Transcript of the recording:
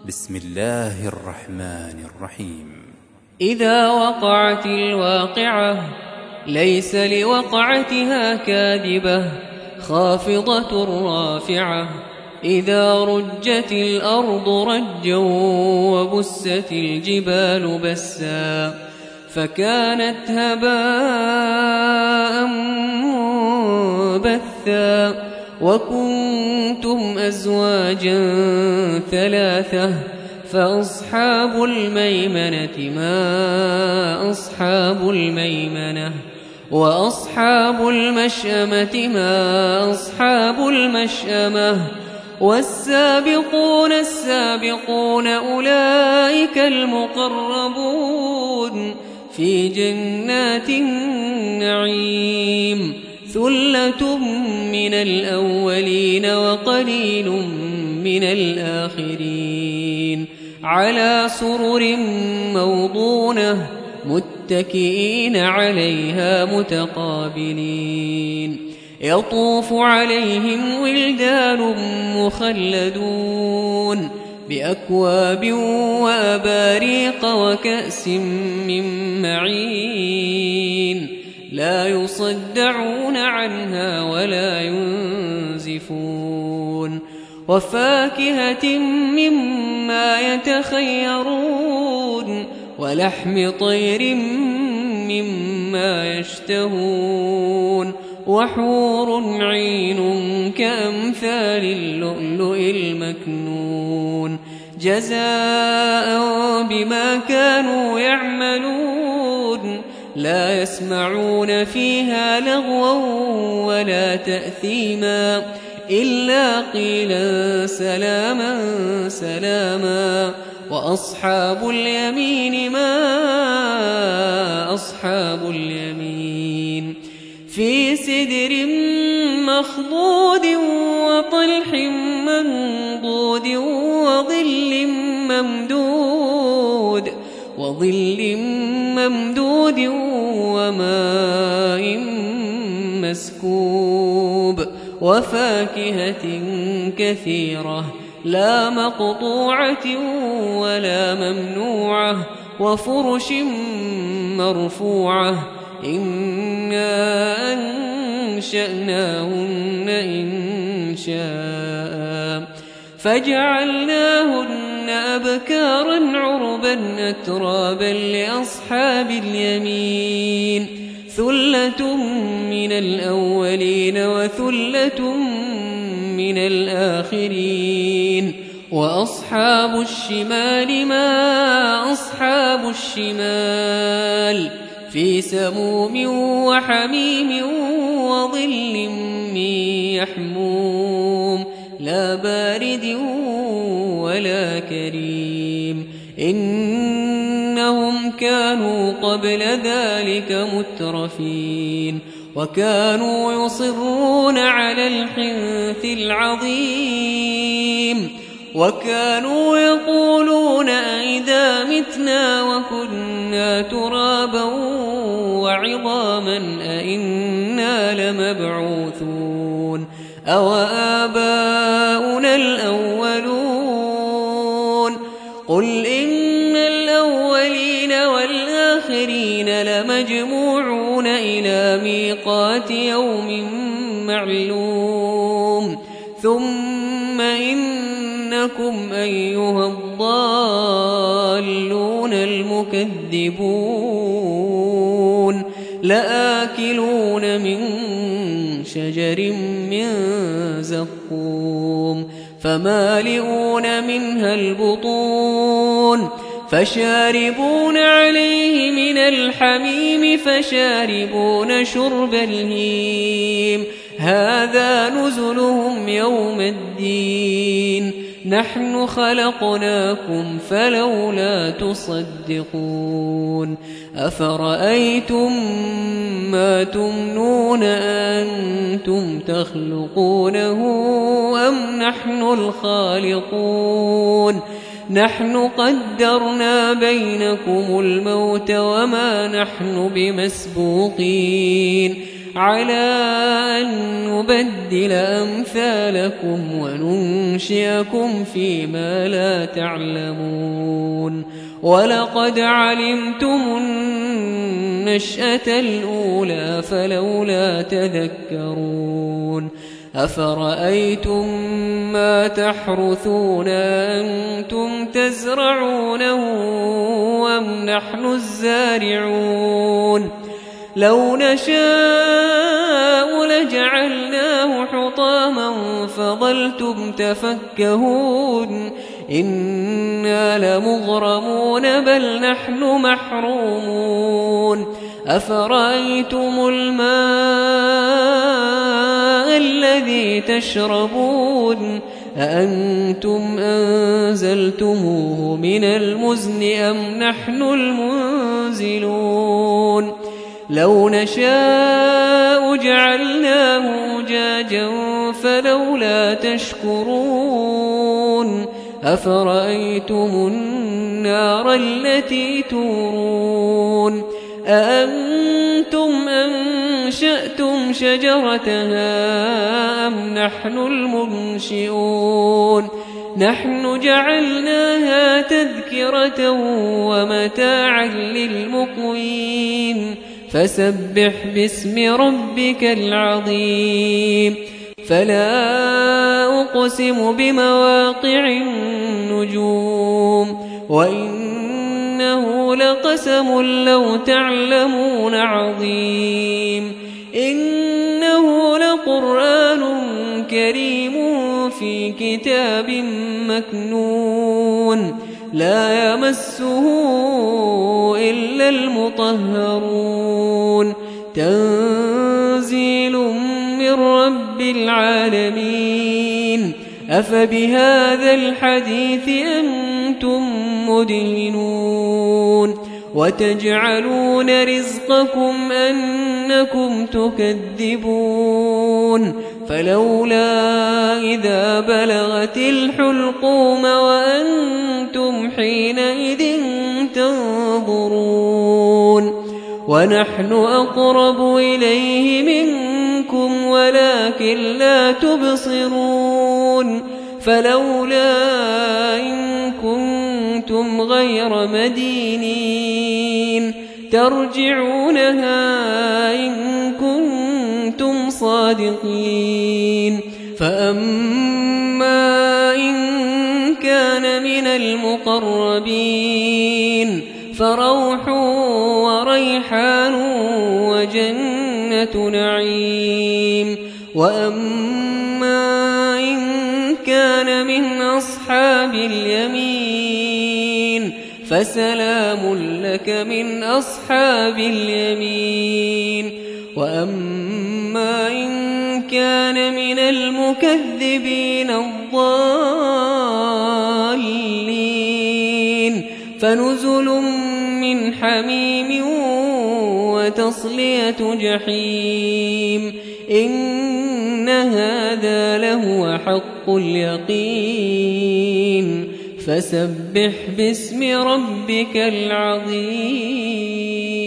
بسم الله الرحمن الرحيم. إذا وقعت الواقعة ليس لوقعتها كاذبة خافضة رافعة. إذا رجت الأرض رجا وبست الجبال بسا فكانت هباء منبثا وكنتم أزواجا ثلاثة فأصحاب الميمنة ما أصحاب الميمنة وأصحاب المشأمة ما أصحاب المشأمة والسابقون السابقون أولئك المقربون في جنات النعيم ثلة من الأولين وقليل من الآخرين على سرر موضونة متكئين عليها متقابلين يطوف عليهم ولدان مخلدون بأكواب وأباريق وكأس من معين لا يصدعون عنها ولا ينزفون وفاكهة مما يتخيرون ولحم طير مما يشتهون وحور عين كأمثال اللؤلؤ المكنون جزاء بما كانوا يعملون لا يسمعون فيها لغوا ولا تأثيما إلا قيلا سلاما سلاما وأصحاب اليمين ما أصحاب اليمين في سدر مخضود وطلح منضود وظل ممدود وماء مسكوب وفاكهة كثيرة لا مقطوعة ولا ممنوعة وفرش مرفوعة إنا أنشأناهن إنشاء فجعلناهن أبكارا عربا أترابا لأصحاب اليمين ثلة من الأولين وثلة من الآخرين وأصحاب الشمال ما أصحاب الشمال في سموم وحميم وظل من يحموم لا بارد ولا كريم إنهم كانوا قبل ذلك مترفين وكانوا يصرون على الحنث العظيم وكانوا يقولون أئذا متنا وكنا ترابا وعظاما أئنا لمبعوثون أو آباؤنا الأولون قل إن الأولين والآخرين لمجموعون إلى ميقات يوم معلوم ثم إنكم أيها الضالون المكذبون لآكلون من شجر من زقوم فمالئون منها البطون فشاربون عليه من الحميم فشاربون شرب الهيم هذا نزلهم يوم الدين نحن خلقناكم فلولا تصدقون أفرأيتم ما تمنون أنتم تخلقونه أم نحن الخالقون نحن قدرنا بينكم الموت وما نحن بمسبوقين على أن نبدل أمثالكم وننشئكم فيما لا تعلمون ولقد علمتم النشأة الأولى فلولا تذكرون أفرأيتم ما تحرثون أنتم تزرعونه أم نحن الزارعون لو نشاء لجعلناه حطاما فظلتم تفكهون إنا لمغرمون بل نحن محرومون أفرأيتم الماء الذي تشربون أأنتم أنزلتموه من المزن أم نحن المنزلون لو نشاء جعلناه أجاجا فلولا تشكرون أفرأيتم النار التي تورون أأنتم أنشأتم شجرتها أم نحن المنشئون نحن جعلناها تذكرة ومتاعا للمقوين فسبح باسم ربك العظيم فلا أقسم بمواقع النجوم وإنه لقسم لو تعلمون عظيم إنه لقرآن كريم في كتاب مكنون لا يمسه إلا المطهرون تنزيل من رب العالمين أفبهذا الحديث أنتم مدهنون وتجعلون رزقكم أنكم تكذبون فلولا إذا بلغت الحلقوم وأنتم حينئذ تنظرون ونحن أقرب إليه منكم ولكن لا تبصرون فلولا إن كنتم غير مدينين ترجعونها إن كنتم صادقين فأما إن كان من المقربين فروح وريحان وجنة نعيم وأما إن كان من أصحاب اليمين فسلام لك من أصحاب اليمين وأما إن كان من المكذبين الضالين فنزل من حميم وتصلية جحيم إن هذا لهو حق اليقين فسبح باسم ربك العظيم